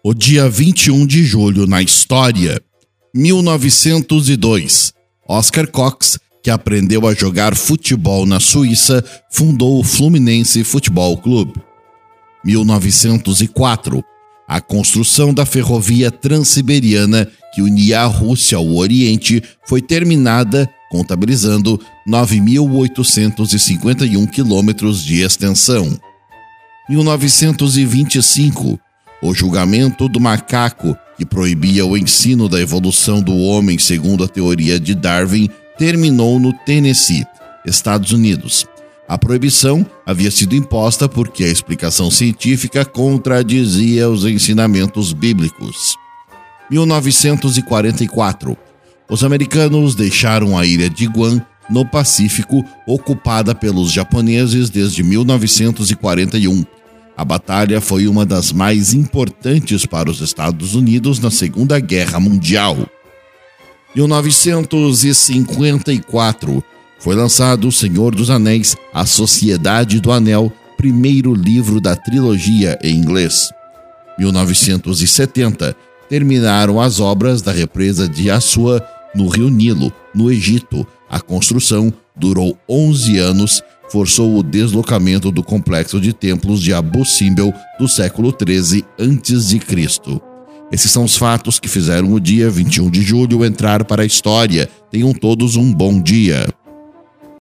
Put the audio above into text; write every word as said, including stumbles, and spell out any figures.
O dia vinte e um de julho na história. mil novecentos e dois. Oscar Cox, que aprendeu a jogar futebol na Suíça, fundou o Fluminense Futebol Clube. mil novecentos e quatro. A construção da ferrovia Transiberiana, que unia a Rússia ao Oriente, foi terminada, contabilizando nove mil oitocentos e cinquenta e um quilômetros de extensão. mil novecentos e vinte e cinco. O julgamento do macaco, que proibia o ensino da evolução do homem segundo a teoria de Darwin, terminou no Tennessee, Estados Unidos. A proibição havia sido imposta porque a explicação científica contradizia os ensinamentos bíblicos. mil novecentos e quarenta e quatro. Os americanos deixaram a ilha de Guam, no Pacífico, ocupada pelos japoneses desde mil novecentos e quarenta e um. A batalha foi uma das mais importantes para os Estados Unidos na Segunda Guerra Mundial. mil novecentos e cinquenta e quatro. Foi lançado O Senhor dos Anéis, A Sociedade do Anel, primeiro livro da trilogia em inglês. mil novecentos e setenta. Terminaram as obras da represa de Assua, no Rio Nilo, no Egito. A construção durou onze anos, forçou o deslocamento do complexo de templos de Abu Simbel do século treze antes de Cristo. Esses são os fatos que fizeram o dia vinte e um de julho entrar para a história. Tenham todos um bom dia.